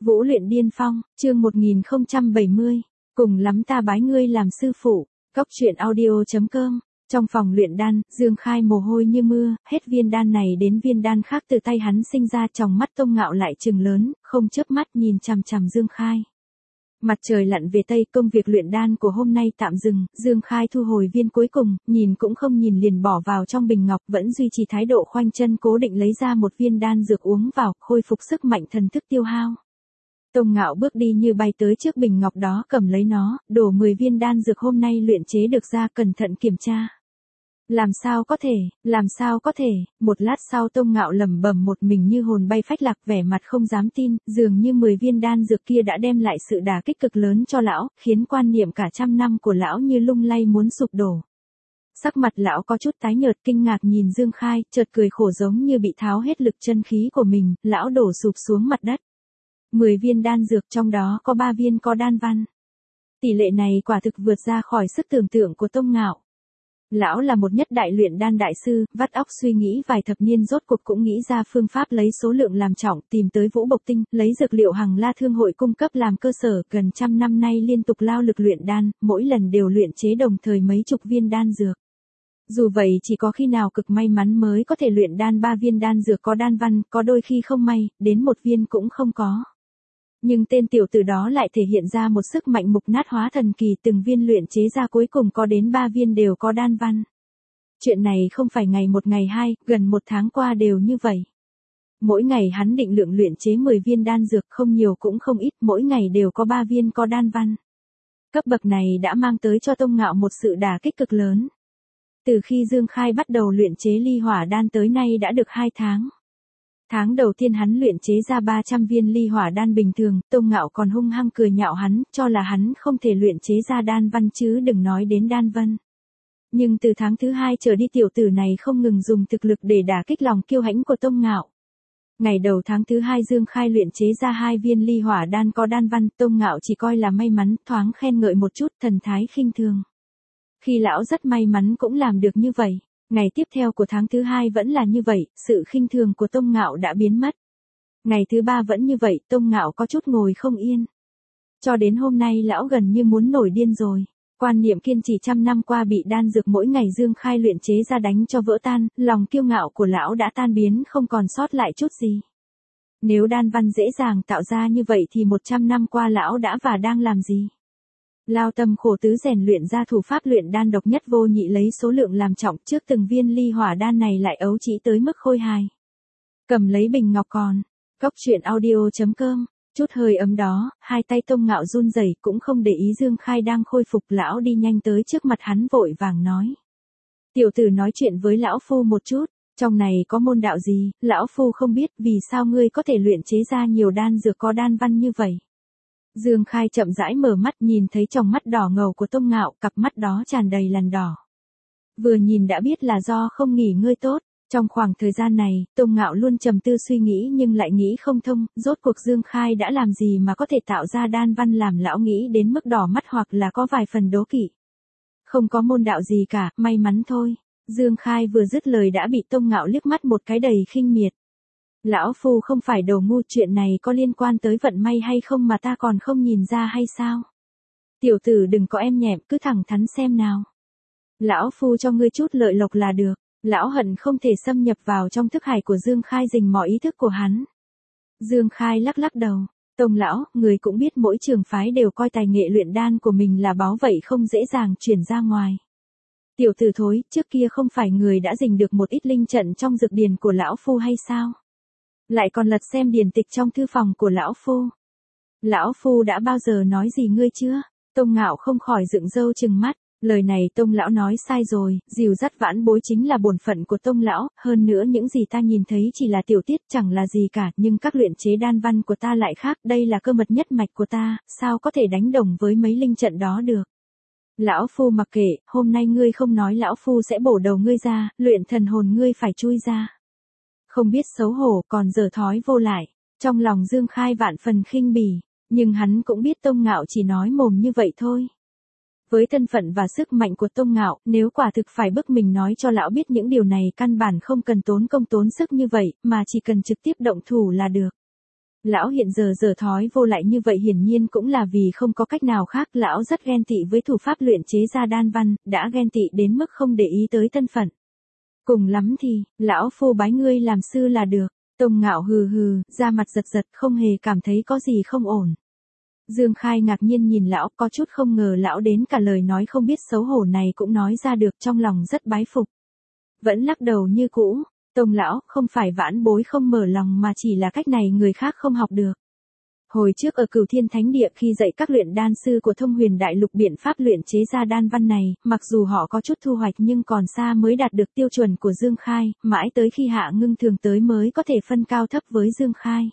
Vũ luyện điên phong, chương 1070. Cùng lắm ta bái ngươi làm sư phụ. Cóc truyện audio.com. Trong phòng luyện đan, Dương Khai mồ hôi như mưa, hết viên đan này đến viên đan khác từ tay hắn sinh ra, trong mắt Tông Ngạo lại trừng lớn, không chớp mắt nhìn chằm chằm Dương Khai. Mặt trời lặn về tây, công việc luyện đan của hôm nay tạm dừng, Dương Khai thu hồi viên cuối cùng, nhìn cũng không nhìn liền bỏ vào trong bình ngọc, vẫn duy trì thái độ khoanh chân cố định lấy ra một viên đan dược uống vào, khôi phục sức mạnh thần thức tiêu hao. Tông Ngạo bước đi như bay tới trước bình ngọc đó, cầm lấy nó, đổ 10 viên đan dược hôm nay luyện chế được ra, cẩn thận kiểm tra. Làm sao có thể, một lát sau Tông Ngạo lẩm bẩm một mình như hồn bay phách lạc, vẻ mặt không dám tin, dường như 10 viên đan dược kia đã đem lại sự đả kích cực lớn cho lão, khiến quan niệm cả trăm năm của lão như lung lay muốn sụp đổ. Sắc mặt lão có chút tái nhợt, kinh ngạc nhìn Dương Khai, chợt cười khổ giống như bị tháo hết lực chân khí của mình, lão đổ sụp xuống mặt đất. 10 viên đan dược, trong đó có 3 viên có đan văn. Tỷ lệ này quả thực vượt ra khỏi sức tưởng tượng của Tông Ngạo. Lão là một nhất đại luyện đan đại sư, vắt óc suy nghĩ vài thập niên rốt cuộc cũng nghĩ ra phương pháp lấy số lượng làm trọng, tìm tới Vũ Bộc Tinh, lấy dược liệu Hằng La Thương hội cung cấp làm cơ sở, gần trăm năm nay liên tục lao lực luyện đan, mỗi lần đều luyện chế đồng thời mấy chục viên đan dược. Dù vậy chỉ có khi nào cực may mắn mới có thể luyện đan 3 viên đan dược có đan văn, có đôi khi không may, đến 1 viên cũng không có. Nhưng tên tiểu tử đó lại thể hiện ra một sức mạnh mục nát hóa thần kỳ, từng viên luyện chế ra cuối cùng có đến 3 viên đều có đan văn. Chuyện này không phải ngày một ngày hai, gần 1 tháng qua đều như vậy. Mỗi ngày hắn định lượng luyện chế 10 viên đan dược, không nhiều cũng không ít, mỗi ngày đều có 3 viên có đan văn. Cấp bậc này đã mang tới cho Tông Ngạo một sự đả kích cực lớn. Từ khi Dương Khai bắt đầu luyện chế ly hỏa đan tới nay đã được 2 tháng. Tháng đầu tiên hắn luyện chế ra 300 viên ly hỏa đan bình thường, Tông Ngạo còn hung hăng cười nhạo hắn, cho là hắn không thể luyện chế ra đan văn chứ đừng nói đến đan văn. Nhưng từ tháng thứ 2 trở đi tiểu tử này không ngừng dùng thực lực để đả kích lòng kiêu hãnh của Tông Ngạo. Ngày đầu tháng thứ 2 Dương Khai luyện chế ra 2 viên ly hỏa đan có đan văn, Tông Ngạo chỉ coi là may mắn, thoáng khen ngợi một chút, thần thái khinh thường. Khi lão rất may mắn cũng làm được như vậy. Ngày tiếp theo của tháng thứ 2 vẫn là như vậy, sự khinh thường của Tông Ngạo đã biến mất. Ngày thứ 3 vẫn như vậy, Tông Ngạo có chút ngồi không yên. Cho đến hôm nay lão gần như muốn nổi điên rồi. Quan niệm kiên trì trăm năm qua bị đan dược mỗi ngày Dương Khai luyện chế ra đánh cho vỡ tan, lòng kiêu ngạo của lão đã tan biến không còn sót lại chút gì. Nếu đan văn dễ dàng tạo ra như vậy thì 100 năm qua lão đã và đang làm gì? Lao tâm khổ tứ rèn luyện ra thủ pháp luyện đan độc nhất vô nhị, lấy số lượng làm trọng, trước từng viên ly hỏa đan này lại ấu trĩ tới mức khôi hài. Cầm lấy bình ngọc còn, cóc truyện audio.com, chút hơi ấm đó, hai tay Tông Ngạo run rẩy cũng không để ý Dương Khai đang khôi phục, lão đi nhanh tới trước mặt hắn vội vàng nói. Tiểu tử nói chuyện với lão phu một chút, trong này có môn đạo gì, lão phu không biết, vì sao ngươi có thể luyện chế ra nhiều đan dược có đan văn như vậy. Dương Khai chậm rãi mở mắt, nhìn thấy trong mắt đỏ ngầu của Tông Ngạo, cặp mắt đó tràn đầy lằn đỏ. Vừa nhìn đã biết là do không nghỉ ngơi tốt. Trong khoảng thời gian này, Tông Ngạo luôn trầm tư suy nghĩ nhưng lại nghĩ không thông, rốt cuộc Dương Khai đã làm gì mà có thể tạo ra đan văn làm lão nghĩ đến mức đỏ mắt, hoặc là có vài phần đố kỵ. Không có môn đạo gì cả, may mắn thôi. Dương Khai vừa dứt lời đã bị Tông Ngạo liếc mắt một cái đầy khinh miệt. Lão phu không phải đồ ngu, chuyện này có liên quan tới vận may hay không mà ta còn không nhìn ra hay sao? Tiểu tử đừng có em nhẹm, cứ thẳng thắn xem nào. Lão phu cho ngươi chút lợi lộc là được. Lão hận không thể xâm nhập vào trong thức hải của Dương Khai, rình mò ý thức của hắn. Dương Khai lắc lắc đầu. Tông lão, người cũng biết mỗi trường phái đều coi tài nghệ luyện đan của mình là báu, vậy không dễ dàng chuyển ra ngoài. Tiểu tử thối, trước kia không phải người đã rình được một ít linh trận trong dược điền của lão phu hay sao? Lại còn lật xem điển tịch trong thư phòng của lão phu. Lão phu đã bao giờ nói gì ngươi chưa? Tông Ngạo không khỏi dựng râu trừng mắt. Lời này Tông lão nói sai rồi, dìu dắt vãn bối chính là bổn phận của Tông lão, hơn nữa những gì ta nhìn thấy chỉ là tiểu tiết, chẳng là gì cả, nhưng các luyện chế đan văn của ta lại khác, đây là cơ mật nhất mạch của ta, sao có thể đánh đồng với mấy linh trận đó được. Lão phu mặc kệ, hôm nay ngươi không nói lão phu sẽ bổ đầu ngươi ra, luyện thần hồn ngươi phải chui ra. Không biết xấu hổ, còn dở thói vô lại. Trong lòng Dương Khai vạn phần khinh bỉ, nhưng hắn cũng biết Tông Ngạo chỉ nói mồm như vậy thôi. Với thân phận và sức mạnh của Tông Ngạo, nếu quả thực phải bức mình nói cho lão biết những điều này, căn bản không cần tốn công tốn sức như vậy, mà chỉ cần trực tiếp động thủ là được. Lão hiện giờ dở thói vô lại như vậy hiển nhiên cũng là vì không có cách nào khác, lão rất ghen tị với thủ pháp luyện chế ra đan văn, đã ghen tị đến mức không để ý tới thân phận. Cùng lắm thì, lão phu bái ngươi làm sư là được. Tông Ngạo hừ hừ, da mặt giật giật không hề cảm thấy có gì không ổn. Dương Khai ngạc nhiên nhìn lão, có chút không ngờ lão đến cả lời nói không biết xấu hổ này cũng nói ra được, trong lòng rất bái phục. Vẫn lắc đầu như cũ, Tông lão, không phải vãn bối không mở lòng mà chỉ là cách này người khác không học được. Hồi trước ở Cửu Thiên Thánh Địa khi dạy các luyện đan sư của Thông Huyền Đại Lục biện pháp luyện chế ra đan văn này, mặc dù họ có chút thu hoạch nhưng còn xa mới đạt được tiêu chuẩn của Dương Khai, mãi tới khi Hạ Ngưng Thường tới mới có thể phân cao thấp với Dương Khai.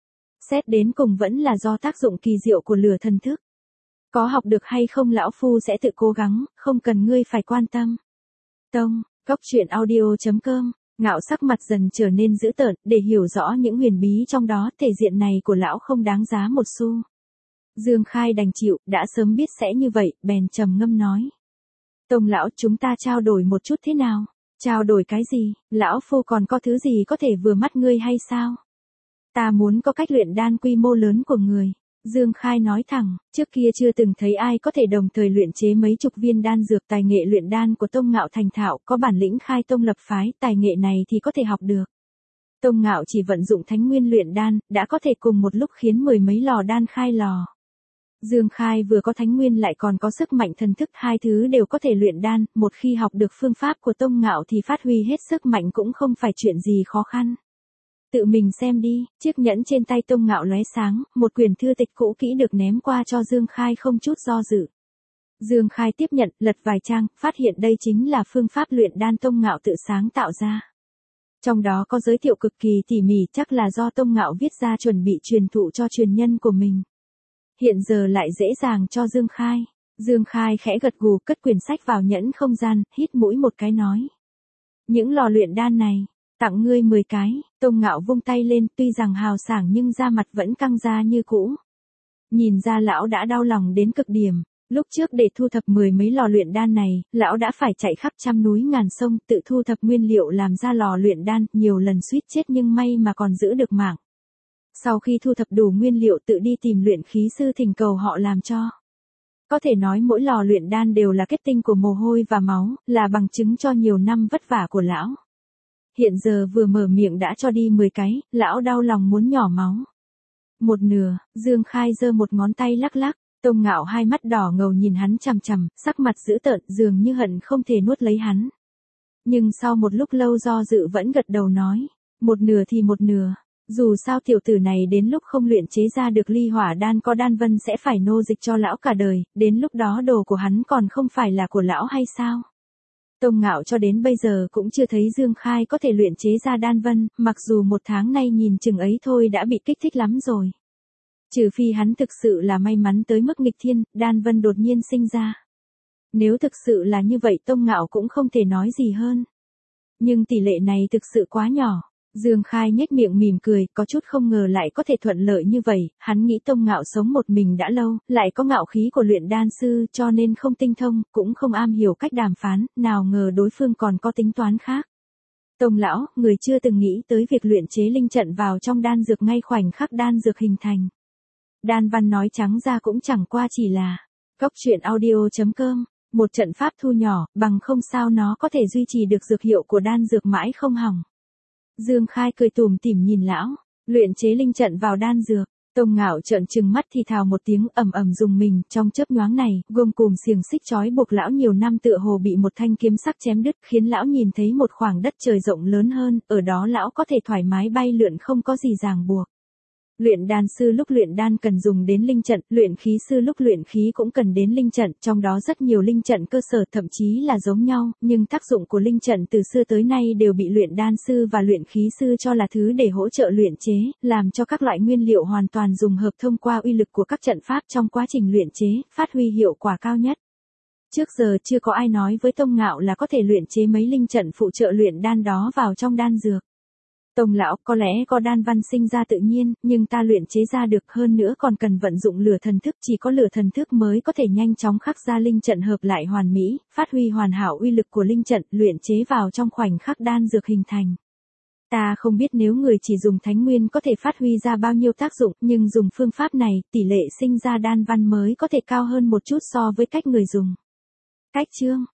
Xét đến cùng vẫn là do tác dụng kỳ diệu của lửa thần thức. Có học được hay không lão phu sẽ tự cố gắng, không cần ngươi phải quan tâm. Tông, Goctruyện.audio.com. Ngạo sắc mặt dần trở nên dữ tợn, để hiểu rõ những huyền bí trong đó, thể diện này của lão không đáng giá một xu. Dương Khai đành chịu, đã sớm biết sẽ như vậy, bèn trầm ngâm nói. Tông lão, chúng ta trao đổi một chút thế nào? Trao đổi cái gì? Lão phu còn có thứ gì có thể vừa mắt ngươi hay sao? Ta muốn có cách luyện đan quy mô lớn của người. Dương Khai nói thẳng, trước kia chưa từng thấy ai có thể đồng thời luyện chế mấy chục viên đan dược, tài nghệ luyện đan của Tông Ngạo thành thạo, có bản lĩnh khai tông lập phái, tài nghệ này thì có thể học được. Tông Ngạo chỉ vận dụng thánh nguyên luyện đan, đã có thể cùng một lúc khiến mười mấy lò đan khai lò. Dương Khai vừa có thánh nguyên lại còn có sức mạnh thần thức, hai thứ đều có thể luyện đan, một khi học được phương pháp của Tông Ngạo thì phát huy hết sức mạnh cũng không phải chuyện gì khó khăn. Tự mình xem đi, chiếc nhẫn trên tay Tông Ngạo lóe sáng, một quyển thư tịch cũ kỹ được ném qua cho Dương Khai không chút do dự. Dương Khai tiếp nhận, lật vài trang, phát hiện đây chính là phương pháp luyện đan Tông Ngạo tự sáng tạo ra. Trong đó có giới thiệu cực kỳ tỉ mỉ, chắc là do Tông Ngạo viết ra chuẩn bị truyền thụ cho truyền nhân của mình. Hiện giờ lại dễ dàng cho Dương Khai. Dương Khai khẽ gật gù, cất quyển sách vào nhẫn không gian, hít mũi một cái nói. Những lò luyện đan này, tặng ngươi 10 cái, Tông Ngạo vung tay lên, tuy rằng hào sảng nhưng da mặt vẫn căng ra như cũ. Nhìn ra lão đã đau lòng đến cực điểm, lúc trước để thu thập mười mấy lò luyện đan này, lão đã phải chạy khắp trăm núi ngàn sông, tự thu thập nguyên liệu làm ra lò luyện đan, nhiều lần suýt chết nhưng may mà còn giữ được mạng. Sau khi thu thập đủ nguyên liệu tự đi tìm luyện khí sư thỉnh cầu họ làm cho. Có thể nói mỗi lò luyện đan đều là kết tinh của mồ hôi và máu, là bằng chứng cho nhiều năm vất vả của lão. Hiện giờ vừa mở miệng đã cho đi 10 cái, lão đau lòng muốn nhỏ máu. Một nửa, Dương Khai giơ một ngón tay lắc lắc, Tông Ngạo hai mắt đỏ ngầu nhìn hắn chằm chằm, sắc mặt dữ tợn, dường như hận không thể nuốt lấy hắn. Nhưng sau một lúc lâu do dự vẫn gật đầu nói, một nửa thì một nửa. Dù sao tiểu tử này đến lúc không luyện chế ra được ly hỏa đan có đan vân sẽ phải nô dịch cho lão cả đời, đến lúc đó đồ của hắn còn không phải là của lão hay sao? Tông Ngạo cho đến bây giờ cũng chưa thấy Dương Khai có thể luyện chế ra đan vân, mặc dù một tháng nay nhìn chừng ấy thôi đã bị kích thích lắm rồi. Trừ phi hắn thực sự là may mắn tới mức nghịch thiên, đan vân đột nhiên sinh ra. Nếu thực sự là như vậy Tông Ngạo cũng không thể nói gì hơn. Nhưng tỷ lệ này thực sự quá nhỏ. Dương Khai nhếch miệng mỉm cười, có chút không ngờ lại có thể thuận lợi như vậy, hắn nghĩ Tông Ngạo sống một mình đã lâu, lại có ngạo khí của luyện đan sư cho nên không tinh thông, cũng không am hiểu cách đàm phán, nào ngờ đối phương còn có tính toán khác. Tông lão, người chưa từng nghĩ tới việc luyện chế linh trận vào trong đan dược ngay khoảnh khắc đan dược hình thành. Đan văn nói trắng ra cũng chẳng qua chỉ là Goctruyện.audio.com, một trận pháp thu nhỏ, bằng không sao nó có thể duy trì được dược hiệu của đan dược mãi không hỏng. Dương Khai cười tủm tỉm nhìn lão, luyện chế linh trận vào đan dược. Tông Ngạo trợn trừng mắt thì thào một tiếng ầm ầm dùng mình, trong chớp nhoáng này, gông cùm xiềng xích trói buộc lão nhiều năm tựa hồ bị một thanh kiếm sắc chém đứt, khiến lão nhìn thấy một khoảng đất trời rộng lớn hơn, ở đó lão có thể thoải mái bay lượn không có gì ràng buộc. Luyện đan sư lúc luyện đan cần dùng đến linh trận, luyện khí sư lúc luyện khí cũng cần đến linh trận, trong đó rất nhiều linh trận cơ sở thậm chí là giống nhau, nhưng tác dụng của linh trận từ xưa tới nay đều bị luyện đan sư và luyện khí sư cho là thứ để hỗ trợ luyện chế, làm cho các loại nguyên liệu hoàn toàn dùng hợp thông qua uy lực của các trận pháp trong quá trình luyện chế, phát huy hiệu quả cao nhất. Trước giờ chưa có ai nói với Tông Ngạo là có thể luyện chế mấy linh trận phụ trợ luyện đan đó vào trong đan dược. Tông lão, có lẽ có đan văn sinh ra tự nhiên, nhưng ta luyện chế ra được, hơn nữa còn cần vận dụng lửa thần thức, chỉ có lửa thần thức mới có thể nhanh chóng khắc ra linh trận hợp lại hoàn mỹ, phát huy hoàn hảo uy lực của linh trận, luyện chế vào trong khoảnh khắc đan dược hình thành. Ta không biết nếu người chỉ dùng thánh nguyên có thể phát huy ra bao nhiêu tác dụng, nhưng dùng phương pháp này, tỷ lệ sinh ra đan văn mới có thể cao hơn một chút so với cách người dùng. Cách chương